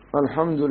الحمد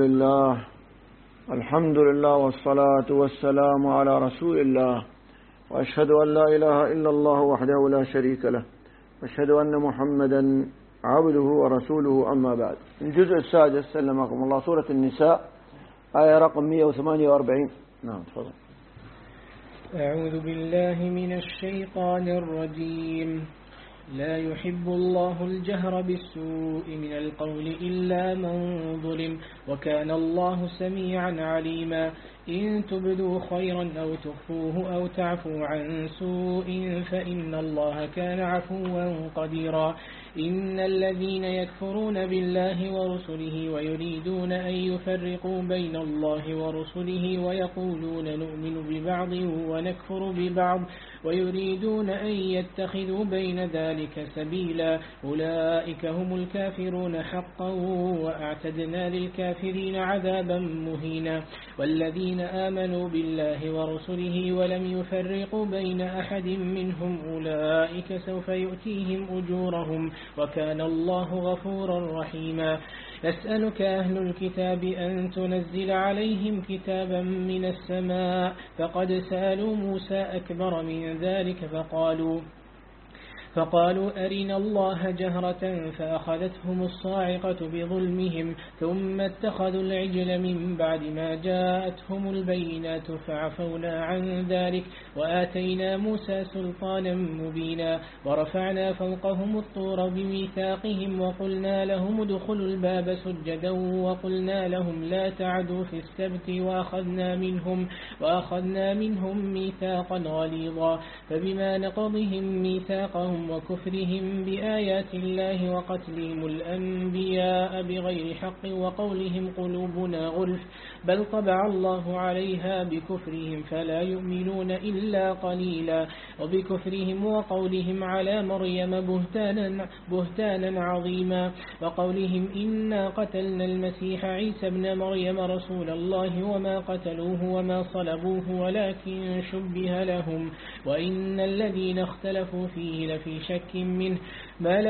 لله والصلاة والسلام على رسول الله، وأشهد أن لا إله إلا الله وحده لا شريك له، وأشهد أن محمدا عبده ورسوله. أما بعد، الجزء السادس سلمكم الله، سورة النساء، آية رقم 148. نعم تفضل. أعوذ بالله من الشيطان الرجيم. لا يحب الله الجهر بالسوء من القول إلا من ظلم، وكان الله سميعا عليما. إن تبدوا خيرا أو تخفوه أو تعفوا عن سوء فإن الله كان عفوا قديرا. إن الذين يكفرون بالله ورسله ويريدون أن يفرقوا بين الله ورسله ويقولون نؤمن ببعض ونكفر ببعض ويريدون أن يتخذوا بين ذلك سبيلا، أولئك هم الكافرون حقا وأعتدنا للكافرين عذابا مهينا. والذين آمنوا بالله ورسله ولم يفرقوا بين أحد منهم أولئك سوف يؤتيهم أجورهم، وكان الله غفورا رحيما. يسألك أهل الكتاب أن تنزل عليهم كتابا من السماء، فقد سألوا موسى أكبر من ذلك فقالوا أرنا الله جهرة فأخذتهم الصاعقة بظلمهم، ثم اتخذوا العجل من بعد ما جاءتهم البينات فعفونا عن ذلك وآتينا موسى سلطانا مبينا. ورفعنا فوقهم الطور بميثاقهم وقلنا لهم ادخلوا الباب سجدا وقلنا لهم لا تعدوا في السبت وأخذنا منهم ميثاقا غليظا. فبما نقضهم ميثاقهم وكفرهم بآيات الله وقتلهم الأنبياء بغير حق وقولهم قلوبنا غلف، بل طبع الله عليها بكفرهم فلا يؤمنون إلا قليلا. وبكفرهم وقولهم على مريم بهتانا عظيما، وقولهم إنا قتلنا المسيح عيسى ابن مريم رسول الله وما قتلوه وما صلبوه ولكن شبه لهم، وإن الذين اختلفوا فيه لفي شك منه ما